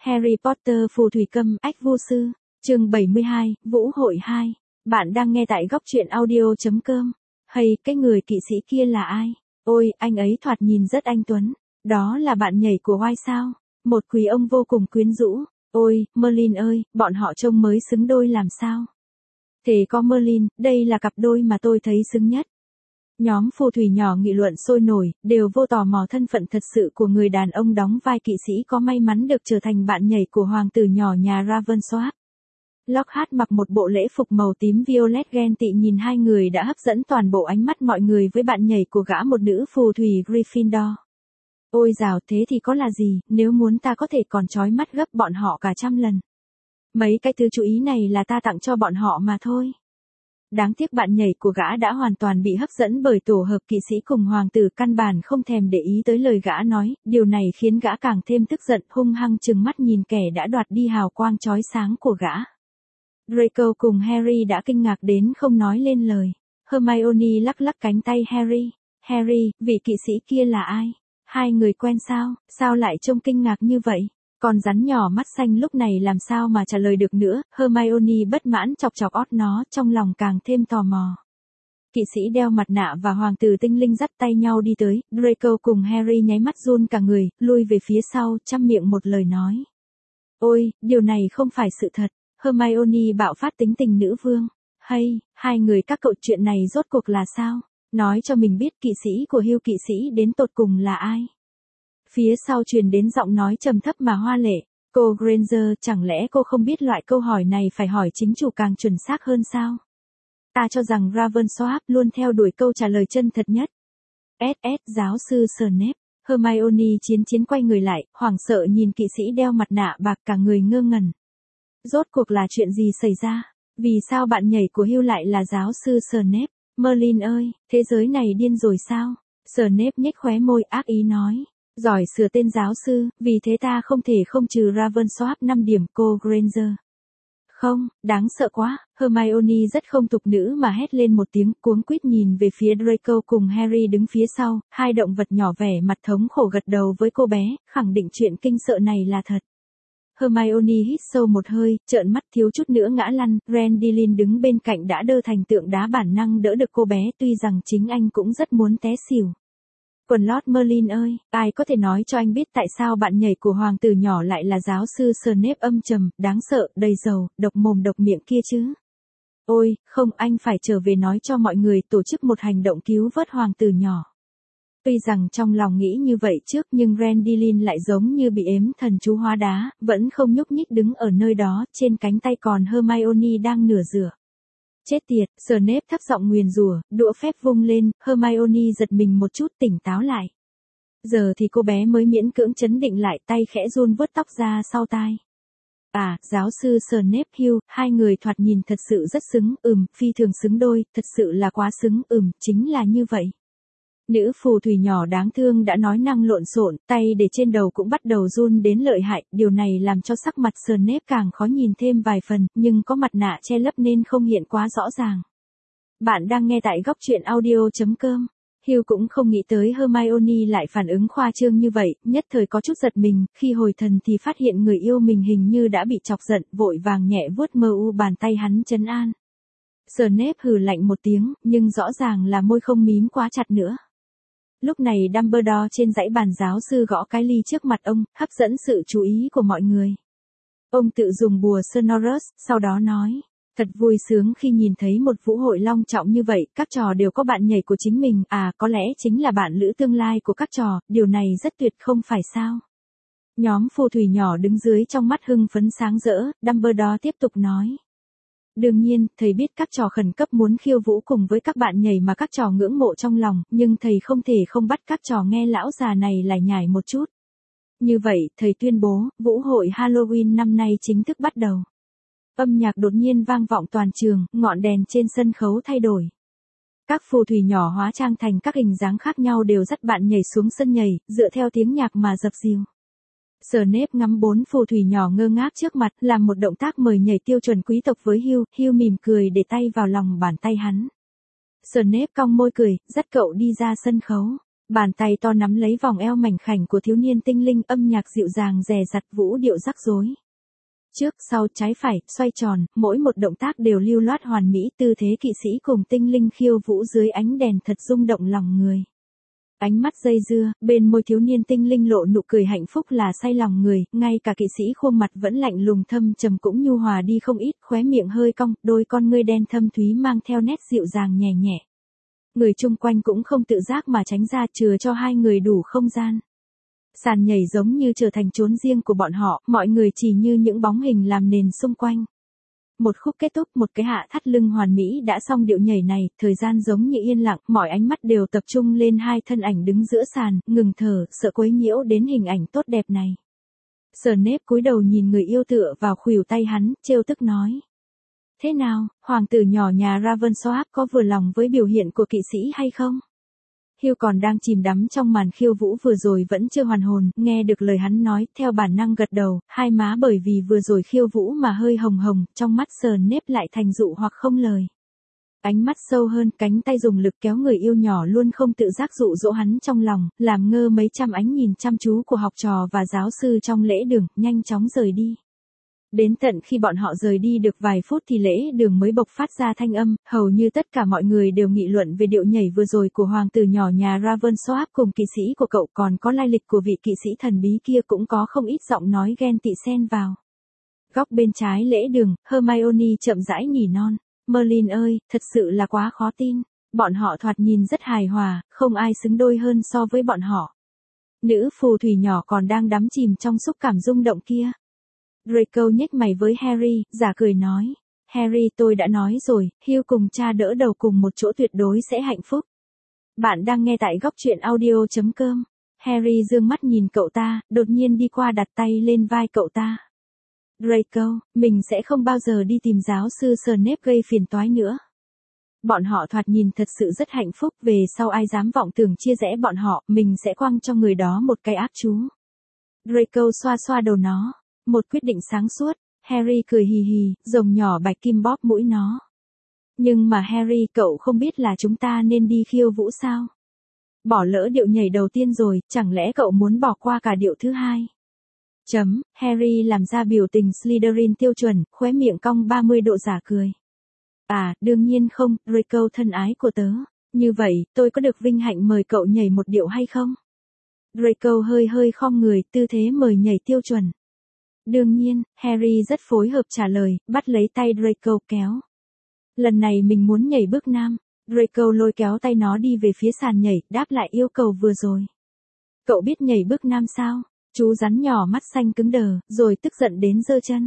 Harry Potter phù thủy câm ách vô sư, chương 72, Vũ hội 2. Bạn đang nghe tại góc truyện audio.com. Hay, cái người kỵ sĩ kia là ai? Ôi, anh ấy thoạt nhìn rất anh tuấn. Đó là bạn nhảy của White sao? Một quý ông vô cùng quyến rũ. Ôi, Merlin ơi, bọn họ trông mới xứng đôi làm sao? Thế có Merlin, đây là cặp đôi mà tôi thấy xứng nhất. Nhóm phù thủy nhỏ nghị luận sôi nổi, đều vô tò mò thân phận thật sự của người đàn ông đóng vai kỵ sĩ có may mắn được trở thành bạn nhảy của hoàng tử nhỏ nhà Ravensworth. Lockhart mặc một bộ lễ phục màu tím violet ghen tị nhìn hai người đã hấp dẫn toàn bộ ánh mắt mọi người với bạn nhảy của gã một nữ phù thủy Gryffindor. Ôi dào, thế thì có là gì, nếu muốn ta có thể còn chói mắt gấp bọn họ cả trăm lần. Mấy cái thứ chú ý này là ta tặng cho bọn họ mà thôi. Đáng tiếc bạn nhảy của gã đã hoàn toàn bị hấp dẫn bởi tổ hợp kỵ sĩ cùng hoàng tử, căn bản không thèm để ý tới lời gã nói, điều này khiến gã càng thêm tức giận, hung hăng trừng mắt nhìn kẻ đã đoạt đi hào quang chói sáng của gã. Draco cùng Harry đã kinh ngạc đến không nói lên lời. Hermione lắc lắc cánh tay Harry. Harry, vị kỵ sĩ kia là ai? Hai người quen sao? Sao lại trông kinh ngạc như vậy? Con rắn nhỏ mắt xanh lúc này làm sao mà trả lời được nữa, Hermione bất mãn chọc chọc ót nó, trong lòng càng thêm tò mò. Kỵ sĩ đeo mặt nạ và hoàng tử tinh linh dắt tay nhau đi tới, Draco cùng Harry nháy mắt run cả người, lui về phía sau, chăm miệng một lời nói. Ôi, điều này không phải sự thật, Hermione bạo phát tính tình nữ vương. Hay, hai người các cậu, chuyện này rốt cuộc là sao? Nói cho mình biết kỵ sĩ của Hugh kỵ sĩ đến tột cùng là ai? Phía sau truyền đến giọng nói trầm thấp mà hoa lệ. Cô Granger, chẳng lẽ cô không biết loại câu hỏi này phải hỏi chính chủ càng chuẩn xác hơn sao? Ta cho rằng Ravensworth luôn theo đuổi câu trả lời chân thật nhất. Giáo sư Snape. Hermione chiến quay người lại, hoảng sợ nhìn kỵ sĩ đeo mặt nạ bạc, cả người ngơ ngẩn. Rốt cuộc là chuyện gì xảy ra? Vì sao bạn nhảy của Hugh lại là giáo sư Snape? Merlin ơi, thế giới này điên rồi sao? Snape nhếch khóe môi ác ý nói. Giỏi sửa tên giáo sư, vì thế ta không thể không trừ Ravensworth 5 điểm, cô Granger. Không, đáng sợ quá, Hermione rất không tục nữ mà hét lên một tiếng, cuống quýt nhìn về phía Draco cùng Harry đứng phía sau, hai động vật nhỏ vẻ mặt thống khổ gật đầu với cô bé, khẳng định chuyện kinh sợ này là thật. Hermione hít sâu một hơi, trợn mắt thiếu chút nữa ngã lăn, Randallin đứng bên cạnh đã đơ thành tượng đá bản năng đỡ được cô bé, tuy rằng chính anh cũng rất muốn té xỉu. Quần lót Merlin ơi, ai có thể nói cho anh biết tại sao bạn nhảy của hoàng tử nhỏ lại là giáo sư Snape âm trầm, đáng sợ, đầy dầu, độc mồm độc miệng kia chứ? Ôi, không, anh phải trở về nói cho mọi người tổ chức một hành động cứu vớt hoàng tử nhỏ. Tuy rằng trong lòng nghĩ như vậy trước nhưng Randallin lại giống như bị ếm thần chú hóa đá, vẫn không nhúc nhích đứng ở nơi đó, trên cánh tay còn Hermione đang nửa rửa. Chết tiệt, Snape thấp giọng nguyền rủa, đũa phép vung lên, Hermione giật mình một chút tỉnh táo lại. Giờ thì cô bé mới miễn cưỡng chấn định lại, tay khẽ run vuốt tóc ra sau tai. À, giáo sư Snape Hugh, hai người thoạt nhìn thật sự rất xứng, phi thường xứng đôi, thật sự là quá xứng, chính là như vậy. Nữ phù thủy nhỏ đáng thương đã nói năng lộn xộn, tay để trên đầu cũng bắt đầu run đến lợi hại, điều này làm cho sắc mặt Snape càng khó nhìn thêm vài phần, nhưng có mặt nạ che lấp nên không hiện quá rõ ràng. Bạn đang nghe tại góc truyện audio.com. Hugh cũng không nghĩ tới Hermione lại phản ứng khoa trương như vậy, nhất thời có chút giật mình, khi hồi thần thì phát hiện người yêu mình hình như đã bị chọc giận, vội vàng nhẹ vuốt bàn tay hắn trấn an. Snape hừ lạnh một tiếng, nhưng rõ ràng là môi không mím quá chặt nữa. Lúc này Dumbledore trên dãy bàn giáo sư gõ cái ly trước mặt ông, hấp dẫn sự chú ý của mọi người. Ông tự dùng bùa Sonorous, sau đó nói, thật vui sướng khi nhìn thấy một vũ hội long trọng như vậy, các trò đều có bạn nhảy của chính mình, có lẽ chính là bạn lữ tương lai của các trò, điều này rất tuyệt không phải sao? Nhóm phù thủy nhỏ đứng dưới trong mắt hưng phấn sáng rỡ, Dumbledore tiếp tục nói. Đương nhiên, thầy biết các trò khẩn cấp muốn khiêu vũ cùng với các bạn nhảy mà các trò ngưỡng mộ trong lòng, nhưng thầy không thể không bắt các trò nghe lão già này lải nhải một chút. Như vậy, thầy tuyên bố, vũ hội Halloween năm nay chính thức bắt đầu. Âm nhạc đột nhiên vang vọng toàn trường, ngọn đèn trên sân khấu thay đổi. Các phù thủy nhỏ hóa trang thành các hình dáng khác nhau đều dắt bạn nhảy xuống sân nhảy, dựa theo tiếng nhạc mà dập dìu. Snape ngắm 4 phù thủy nhỏ ngơ ngác trước mặt, làm một động tác mời nhảy tiêu chuẩn quý tộc với Hugh, Hugh mỉm cười để tay vào lòng bàn tay hắn. Snape cong môi cười, dắt cậu đi ra sân khấu. Bàn tay to nắm lấy vòng eo mảnh khảnh của thiếu niên tinh linh, âm nhạc dịu dàng dè dặt vũ điệu rắc rối. Trước, sau, trái phải, xoay tròn, mỗi một động tác đều lưu loát hoàn mỹ, tư thế kỵ sĩ cùng tinh linh khiêu vũ dưới ánh đèn thật rung động lòng người. Ánh mắt dây dưa, bên môi thiếu niên tinh linh lộ nụ cười hạnh phúc là say lòng người, ngay cả kỵ sĩ khuôn mặt vẫn lạnh lùng thâm trầm cũng nhu hòa đi không ít, khóe miệng hơi cong, đôi con ngươi đen thâm thúy mang theo nét dịu dàng nhẹ nhẹ. Người chung quanh cũng không tự giác mà tránh ra, chừa cho hai người đủ không gian. Sàn nhảy giống như trở thành chốn riêng của bọn họ, mọi người chỉ như những bóng hình làm nền xung quanh. Một khúc kết thúc, một cái hạ thắt lưng hoàn mỹ đã xong điệu nhảy này, thời gian giống như yên lặng, mọi ánh mắt đều tập trung lên hai thân ảnh đứng giữa sàn, ngừng thở, sợ quấy nhiễu đến hình ảnh tốt đẹp này. Snape cúi đầu nhìn người yêu tựa vào khuỷu tay hắn, trêu tức nói. Thế nào, hoàng tử nhỏ nhà Ravensworth có vừa lòng với biểu hiện của kỵ sĩ hay không? Hugh còn đang chìm đắm trong màn khiêu vũ vừa rồi vẫn chưa hoàn hồn, nghe được lời hắn nói, theo bản năng gật đầu, hai má bởi vì vừa rồi khiêu vũ mà hơi hồng hồng, trong mắt Snape lại thành dụ hoặc không lời. Ánh mắt sâu hơn, cánh tay dùng lực kéo người yêu nhỏ luôn không tự giác dụ dỗ hắn trong lòng, làm ngơ mấy trăm ánh nhìn chăm chú của học trò và giáo sư trong lễ đường, nhanh chóng rời đi. Đến tận khi bọn họ rời đi được vài phút thì lễ đường mới bộc phát ra thanh âm, hầu như tất cả mọi người đều nghị luận về điệu nhảy vừa rồi của hoàng tử nhỏ nhà Ravensworth cùng kỵ sĩ của cậu, còn có lai lịch của vị kỵ sĩ thần bí kia cũng có không ít giọng nói ghen tị xen vào. Góc bên trái lễ đường, Hermione chậm rãi nhỉ non, Merlin ơi, thật sự là quá khó tin, bọn họ thoạt nhìn rất hài hòa, không ai xứng đôi hơn so với bọn họ. Nữ phù thủy nhỏ còn đang đắm chìm trong xúc cảm rung động kia. Draco nhếch mày với Harry, giả cười nói. Harry, tôi đã nói rồi, Hugh cùng cha đỡ đầu cùng một chỗ tuyệt đối sẽ hạnh phúc. Bạn đang nghe tại góc truyện audio.com. Harry dương mắt nhìn cậu ta, đột nhiên đi qua đặt tay lên vai cậu ta. Draco, mình sẽ không bao giờ đi tìm giáo sư Snape gây phiền toái nữa. Bọn họ thoạt nhìn thật sự rất hạnh phúc, về sau ai dám vọng tưởng chia rẽ bọn họ, mình sẽ quăng cho người đó một cái ác chú. Draco xoa xoa đầu nó. Một quyết định sáng suốt, Harry cười hì hì, rồng nhỏ bạch kim bóp mũi nó. Nhưng mà Harry, cậu không biết là chúng ta nên đi khiêu vũ sao? Bỏ lỡ điệu nhảy đầu tiên rồi, chẳng lẽ cậu muốn bỏ qua cả điệu thứ hai? Harry làm ra biểu tình Slytherin tiêu chuẩn, khóe miệng cong 30 độ giả cười. À, đương nhiên không, Draco thân ái của tớ. Như vậy, tôi có được vinh hạnh mời cậu nhảy một điệu hay không? Draco hơi khom người, tư thế mời nhảy tiêu chuẩn. Đương nhiên, Harry rất phối hợp trả lời, bắt lấy tay Draco kéo. Lần này mình muốn nhảy bước nam. Draco lôi kéo tay nó đi về phía sàn nhảy, đáp lại yêu cầu vừa rồi. Cậu biết nhảy bước nam sao? Chú rắn nhỏ mắt xanh cứng đờ, rồi tức giận đến giơ chân.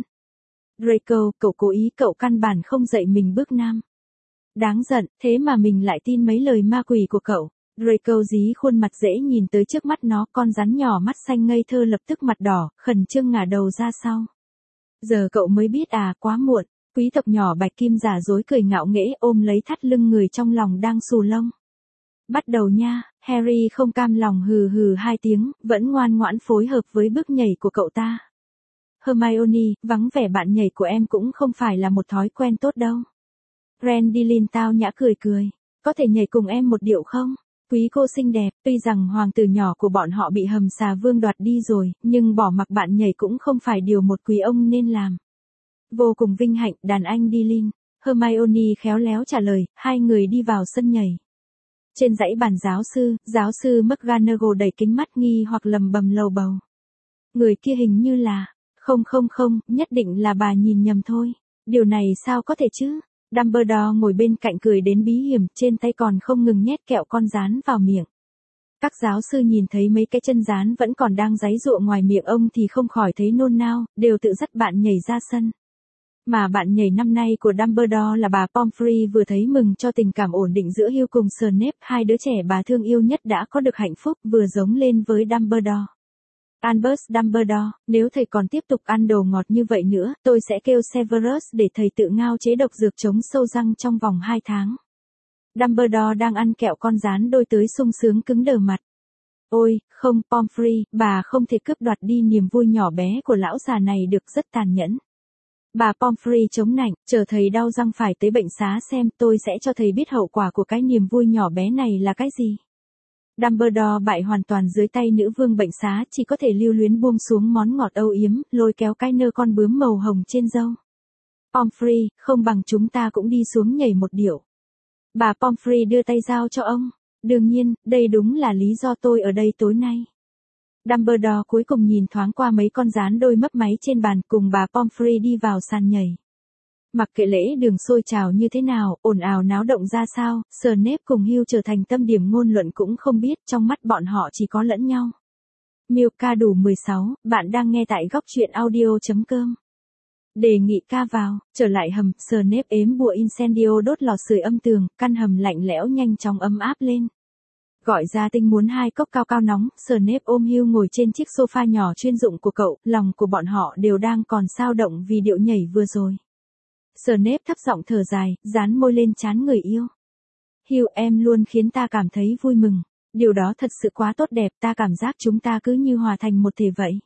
Draco, cậu cố ý, cậu căn bản không dạy mình bước nam. Đáng giận, thế mà mình lại tin mấy lời ma quỷ của cậu. Draco dí khuôn mặt dễ nhìn tới trước mắt nó, con rắn nhỏ mắt xanh ngây thơ lập tức mặt đỏ, khẩn trương ngả đầu ra sau. Giờ cậu mới biết à, quá muộn. Quý tộc nhỏ bạch kim giả dối cười ngạo nghễ ôm lấy thắt lưng người trong lòng đang xù lông. Bắt đầu nha, Harry không cam lòng hừ hừ hai tiếng, vẫn ngoan ngoãn phối hợp với bước nhảy của cậu ta. Hermione, vắng vẻ bạn nhảy của em cũng không phải là một thói quen tốt đâu. Grandilin tao nhã cười cười, có thể nhảy cùng em một điệu không? Quý cô xinh đẹp, tuy rằng hoàng tử nhỏ của bọn họ bị hầm xà vương đoạt đi rồi, nhưng bỏ mặc bạn nhảy cũng không phải điều một quý ông nên làm. Vô cùng vinh hạnh, đàn anh Dilin. Hermione khéo léo trả lời, hai người đi vào sân nhảy. Trên dãy bàn giáo sư McGonagall đẩy kính mắt nghi hoặc lầm bầm lầu bầu. Người kia hình như là, không, nhất định là bà nhìn nhầm thôi. Điều này sao có thể chứ? Dumbledore ngồi bên cạnh cười đến bí hiểm, trên tay còn không ngừng nhét kẹo con rán vào miệng. Các giáo sư nhìn thấy mấy cái chân rán vẫn còn đang giãy giụa ngoài miệng ông thì không khỏi thấy nôn nao, đều tự dắt bạn nhảy ra sân. Mà bạn nhảy năm nay của Dumbledore là bà Pomfrey vừa thấy mừng cho tình cảm ổn định giữa Hugh cùng Snape, hai đứa trẻ bà thương yêu nhất đã có được hạnh phúc, vừa giống lên với Dumbledore. Albus Dumbledore, nếu thầy còn tiếp tục ăn đồ ngọt như vậy nữa, tôi sẽ kêu Severus để thầy tự ngao chế độc dược chống sâu răng trong vòng 2 tháng. Dumbledore đang ăn kẹo con rán đôi tới sung sướng cứng đờ mặt. Ôi, không, Pomfrey, bà không thể cướp đoạt đi niềm vui nhỏ bé của lão già này được, rất tàn nhẫn. Bà Pomfrey chống nạnh, chờ thầy đau răng phải tới bệnh xá xem, tôi sẽ cho thầy biết hậu quả của cái niềm vui nhỏ bé này là cái gì. Dumbledore bại hoàn toàn dưới tay nữ vương bệnh xá, chỉ có thể lưu luyến buông xuống món ngọt âu yếm, lôi kéo cái nơ con bướm màu hồng trên râu. Pomfrey, không bằng chúng ta cũng đi xuống nhảy một điệu. Bà Pomfrey đưa tay giao cho ông. Đương nhiên, đây đúng là lý do tôi ở đây tối nay. Dumbledore cuối cùng nhìn thoáng qua mấy con gián đôi mấp máy trên bàn, cùng bà Pomfrey đi vào sàn nhảy. Mặc kệ lễ đường sôi trào như thế nào, ồn ào náo động ra sao, Snape cùng Hugh trở thành tâm điểm ngôn luận cũng không biết, trong mắt bọn họ chỉ có lẫn nhau. Milka đủ 16, bạn đang nghe tại góc truyện audio.com. Đề nghị ca vào, trở lại hầm, Snape ếm bùa incendio đốt lò sưởi âm tường, căn hầm lạnh lẽo nhanh chóng ấm áp lên. Gọi ra tinh muốn 2 cốc cao cao nóng, Snape ôm Hugh ngồi trên chiếc sofa nhỏ chuyên dụng của cậu, lòng của bọn họ đều đang còn xao động vì điệu nhảy vừa rồi. Snape thấp giọng thở dài, dán môi lên trán người yêu. Hugh, em luôn khiến ta cảm thấy vui mừng. Điều đó thật sự quá tốt đẹp, ta cảm giác chúng ta cứ như hòa thành một thể vậy.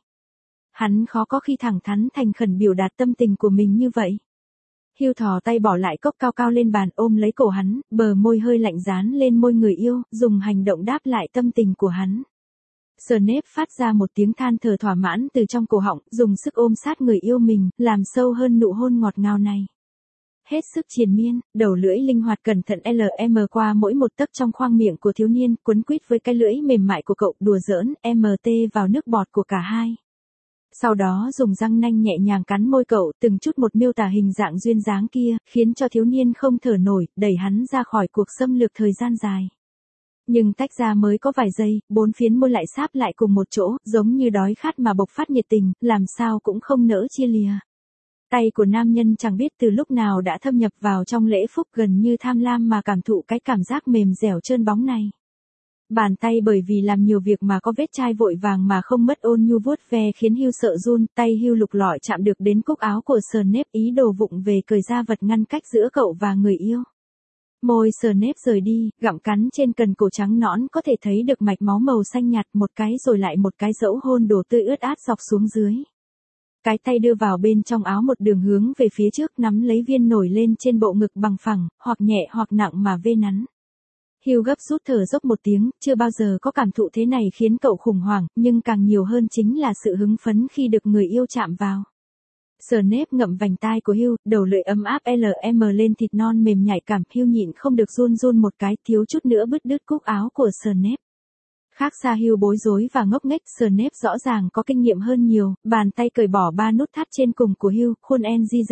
Hắn khó có khi thẳng thắn thành khẩn biểu đạt tâm tình của mình như vậy. Hugh thò tay bỏ lại cốc cao cao lên bàn, ôm lấy cổ hắn, bờ môi hơi lạnh dán lên môi người yêu, dùng hành động đáp lại tâm tình của hắn. Snape phát ra một tiếng than thở thỏa mãn từ trong cổ họng, dùng sức ôm sát người yêu mình, làm sâu hơn nụ hôn ngọt ngào này. Hết sức triền miên, đầu lưỡi linh hoạt cẩn thận LM qua mỗi một tấc trong khoang miệng của thiếu niên, quấn quýt với cái lưỡi mềm mại của cậu, đùa giỡn, MT vào nước bọt của cả hai. Sau đó dùng răng nanh nhẹ nhàng cắn môi cậu, từng chút một miêu tả hình dạng duyên dáng kia, khiến cho thiếu niên không thở nổi, đẩy hắn ra khỏi cuộc xâm lược thời gian dài. Nhưng tách ra mới có vài giây, 4 phiến môi lại sáp lại cùng một chỗ, giống như đói khát mà bộc phát nhiệt tình, làm sao cũng không nỡ chia lìa. Tay của nam nhân chẳng biết từ lúc nào đã thâm nhập vào trong lễ phúc, gần như tham lam mà cảm thụ cái cảm giác mềm dẻo trơn bóng này. Bàn tay bởi vì làm nhiều việc mà có vết chai vội vàng mà không mất ôn nhu vuốt ve khiến Hugh sợ run, tay Hugh lục lọi chạm được đến cúc áo của Snape, ý đồ vụng về cởi ra vật ngăn cách giữa cậu và người yêu. Môi Snape rời đi, gặm cắn trên cần cổ trắng nõn, có thể thấy được mạch máu màu xanh nhạt, một cái rồi lại một cái dẫu hôn đổ tươi ướt át dọc xuống dưới. Cái tay đưa vào bên trong áo một đường hướng về phía trước, nắm lấy viên nổi lên trên bộ ngực bằng phẳng, hoặc nhẹ hoặc nặng mà vê nắn. Hugh gấp rút thở dốc một tiếng, chưa bao giờ có cảm thụ thế này khiến cậu khủng hoảng, nhưng càng nhiều hơn chính là sự hứng phấn khi được người yêu chạm vào. Snape ngậm vành tai của Hugh, đầu lưỡi ấm áp LM lên thịt non mềm nhạy cảm, Hugh nhịn không được run run một cái, thiếu chút nữa bứt đứt cúc áo của Snape. Khác xa Hugh bối rối và ngốc nghếch, Snape rõ ràng có kinh nghiệm hơn nhiều, bàn tay cởi bỏ 3 nút thắt trên cùng của Hugh, khuôn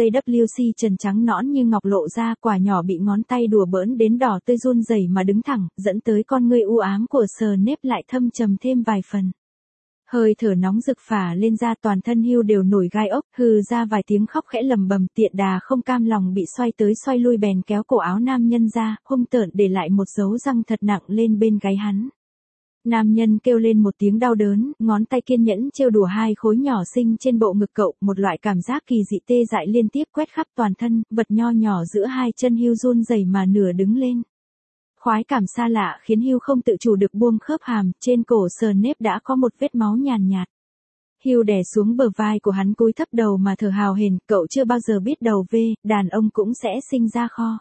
NJWC trần trắng nõn như ngọc lộ ra, quả nhỏ bị ngón tay đùa bỡn đến đỏ tươi run rẩy mà đứng thẳng, dẫn tới con ngươi u ám của Snape lại thâm trầm thêm vài phần. Hơi thở nóng rực phả lên da, toàn thân Hugh đều nổi gai ốc, hừ ra vài tiếng khóc khẽ lầm bầm, tiện đà không cam lòng bị xoay tới xoay lui bèn kéo cổ áo nam nhân ra, hung tợn để lại một dấu răng thật nặng lên bên gáy hắn. Nam nhân kêu lên một tiếng đau đớn, ngón tay kiên nhẫn trêu đùa 2 khối nhỏ xinh trên bộ ngực cậu, một loại cảm giác kỳ dị tê dại liên tiếp quét khắp toàn thân, vật nho nhỏ giữa 2 chân Hugh run rẩy mà nửa đứng lên. Khoái cảm xa lạ khiến Hugh không tự chủ được buông khớp hàm, trên cổ Snape đã có một vết máu nhàn nhạt. Hugh đè xuống bờ vai của hắn, cúi thấp đầu mà thở hào hển, cậu chưa bao giờ biết đầu về, đàn ông cũng sẽ sinh ra kho.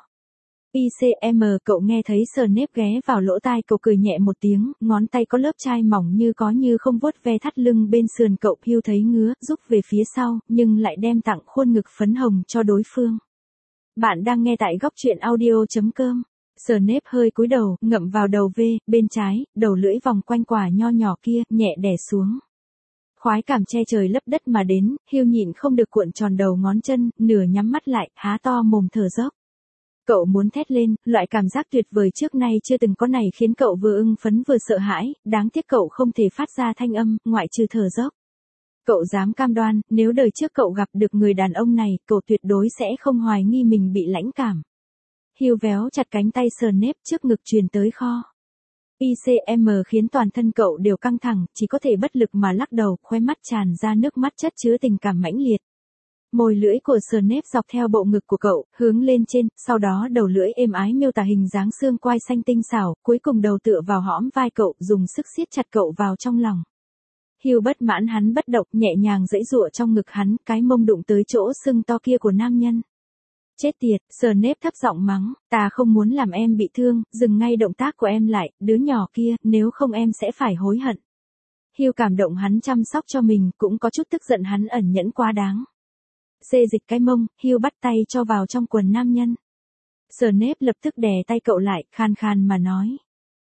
ICM, cậu nghe thấy Snape ghé vào lỗ tai cậu, cười nhẹ một tiếng, ngón tay có lớp chai mỏng như có như không vuốt ve thắt lưng bên sườn cậu. Hugh thấy ngứa, rúc về phía sau, nhưng lại đem tặng khuôn ngực phấn hồng cho đối phương. Bạn đang nghe tại góc truyện audio.com. Snape hơi cúi đầu, ngậm vào đầu V, bên trái, đầu lưỡi vòng quanh quả nho nhỏ kia, nhẹ đè xuống. Khoái cảm che trời lấp đất mà đến, Hugh nhịn không được cuộn tròn đầu ngón chân, nửa nhắm mắt lại, há to mồm thở dốc. Cậu muốn thét lên, loại cảm giác tuyệt vời trước nay chưa từng có này khiến cậu vừa ưng phấn vừa sợ hãi, đáng tiếc cậu không thể phát ra thanh âm, ngoại trừ thở dốc. Cậu dám cam đoan, nếu đời trước cậu gặp được người đàn ông này, cậu tuyệt đối sẽ không hoài nghi mình bị lãnh cảm. Hugh véo chặt cánh tay Snape, trước ngực truyền tới kho. ICM khiến toàn thân cậu đều căng thẳng, chỉ có thể bất lực mà lắc đầu, khóe mắt tràn ra nước mắt chất chứa tình cảm mãnh liệt. Môi lưỡi của Snape dọc theo bộ ngực của cậu, hướng lên trên, sau đó đầu lưỡi êm ái miêu tả hình dáng xương quai xanh tinh xảo, cuối cùng đầu tựa vào hõm vai cậu, dùng sức siết chặt cậu vào trong lòng. Hugh bất mãn hắn bất động, nhẹ nhàng giãy giụa trong ngực hắn, cái mông đụng tới chỗ sưng to kia của nam nhân. Chết tiệt, Snape thấp giọng mắng, ta không muốn làm em bị thương, dừng ngay động tác của em lại, đứa nhỏ kia, nếu không em sẽ phải hối hận. Hugh cảm động hắn chăm sóc cho mình, cũng có chút tức giận hắn ẩn nhẫn quá đáng. Xê dịch cái mông, Hugh bắt tay cho vào trong quần nam nhân. Snape lập tức đè tay cậu lại, khan khan mà nói.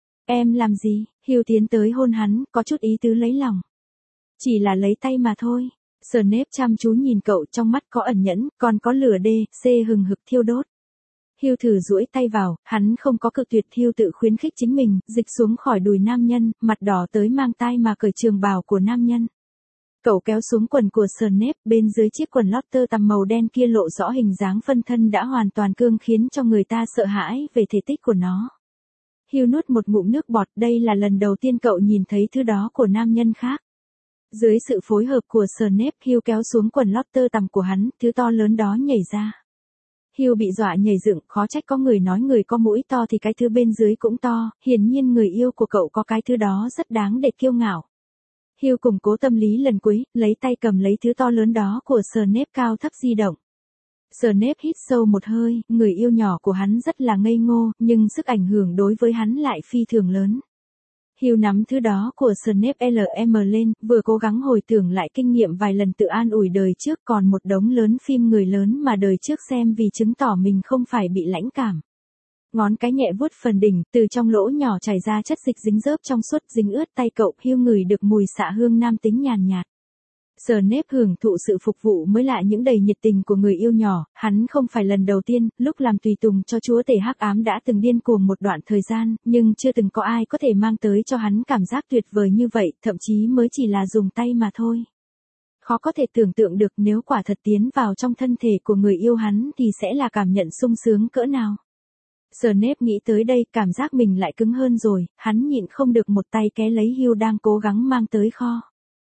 Em làm gì? Hugh tiến tới hôn hắn, có chút ý tứ lấy lòng. Chỉ là lấy tay mà thôi. Snape chăm chú nhìn cậu, trong mắt có ẩn nhẫn, còn có lửa đê, hừng hực thiêu đốt. Hugh thử duỗi tay vào, hắn không có cự tuyệt. Hugh tự khuyến khích chính mình, dịch xuống khỏi đùi nam nhân, mặt đỏ tới mang tai mà cởi trường bào của nam nhân. Cậu kéo xuống quần của Snape, bên dưới chiếc quần lót tơ tằm màu đen kia lộ rõ hình dáng phân thân đã hoàn toàn cương khiến cho người ta sợ hãi về thể tích của nó. Hugh nuốt một ngụm nước bọt, đây là lần đầu tiên cậu nhìn thấy thứ đó của nam nhân khác. Dưới sự phối hợp của Snape, Hugh kéo xuống quần lót tơ tằm của hắn, thứ to lớn đó nhảy ra. Hugh bị dọa nhảy dựng, khó trách có người nói người có mũi to thì cái thứ bên dưới cũng to, hiển nhiên người yêu của cậu có cái thứ đó rất đáng để kiêu ngạo. Hugh củng cố tâm lý lần cuối, lấy tay cầm lấy thứ to lớn đó của Snape cao thấp di động. Snape hít sâu một hơi, người yêu nhỏ của hắn rất là ngây ngô, nhưng sức ảnh hưởng đối với hắn lại phi thường lớn. Hugh nắm thứ đó của Snape LM lên, vừa cố gắng hồi tưởng lại kinh nghiệm vài lần tự an ủi đời trước, còn một đống lớn phim người lớn mà đời trước xem vì chứng tỏ mình không phải bị lãnh cảm. Ngón cái nhẹ vuốt phần đỉnh, từ trong lỗ nhỏ chảy ra chất dịch dính dớp trong suốt dính ướt tay cậu. Hugh ngửi được mùi xạ hương nam tính nhàn nhạt. Snape hưởng thụ sự phục vụ mới lạ những đầy nhiệt tình của người yêu nhỏ, hắn không phải lần đầu tiên, lúc làm tùy tùng cho chúa tể hắc ám đã từng điên cuồng một đoạn thời gian, nhưng chưa từng có ai có thể mang tới cho hắn cảm giác tuyệt vời như vậy, thậm chí mới chỉ là dùng tay mà thôi. Khó có thể tưởng tượng được nếu quả thật tiến vào trong thân thể của người yêu hắn thì sẽ là cảm nhận sung sướng cỡ nào. Snape nghĩ tới đây, cảm giác mình lại cứng hơn rồi, hắn nhịn không được một tay ké lấy Hugh đang cố gắng mang tới kho.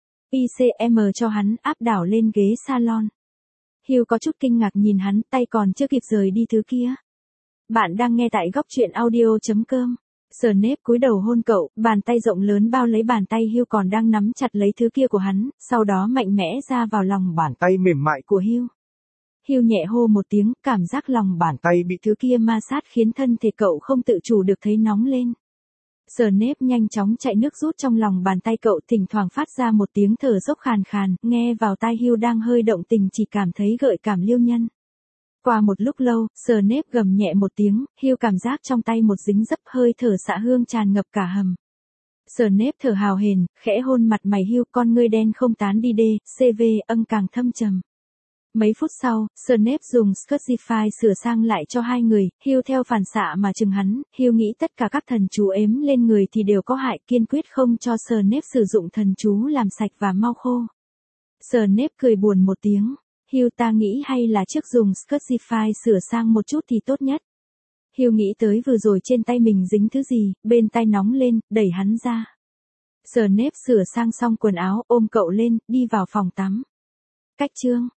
ICM cho hắn, áp đảo lên ghế salon. Hugh có chút kinh ngạc nhìn hắn, tay còn chưa kịp rời đi thứ kia. Bạn đang nghe tại góc truyện audio.com. Snape cúi đầu hôn cậu, bàn tay rộng lớn bao lấy bàn tay Hugh còn đang nắm chặt lấy thứ kia của hắn, sau đó mạnh mẽ ra vào lòng bàn tay mềm mại của Hugh. Hugh nhẹ hô một tiếng, cảm giác lòng bàn tay bị thứ kia ma sát khiến thân thể cậu không tự chủ được thấy nóng lên. Snape nhanh chóng chạy nước rút trong lòng bàn tay cậu, thỉnh thoảng phát ra một tiếng thở dốc khàn khàn, nghe vào tai Hugh đang hơi động tình chỉ cảm thấy gợi cảm liêu nhân. Qua một lúc lâu, Snape gầm nhẹ một tiếng, Hugh cảm giác trong tay một dính dấp hơi thở xạ hương tràn ngập cả hầm. Snape thở hào hển, khẽ hôn mặt mày Hugh, con ngươi đen không tán đi đê, CV, càng thâm trầm. Mấy phút sau, Snape dùng Scurgify sửa sang lại cho hai người, Hugh theo phản xạ mà chừng hắn, Hugh nghĩ tất cả các thần chú ếm lên người thì đều có hại, kiên quyết không cho Snape sử dụng thần chú làm sạch và mau khô. Snape cười buồn một tiếng, Hugh ta nghĩ hay là trước dùng Scurgify sửa sang một chút thì tốt nhất. Hugh nghĩ tới vừa rồi trên tay mình dính thứ gì, bên tai nóng lên, đẩy hắn ra. Snape sửa sang xong quần áo, ôm cậu lên, đi vào phòng tắm. Cách chương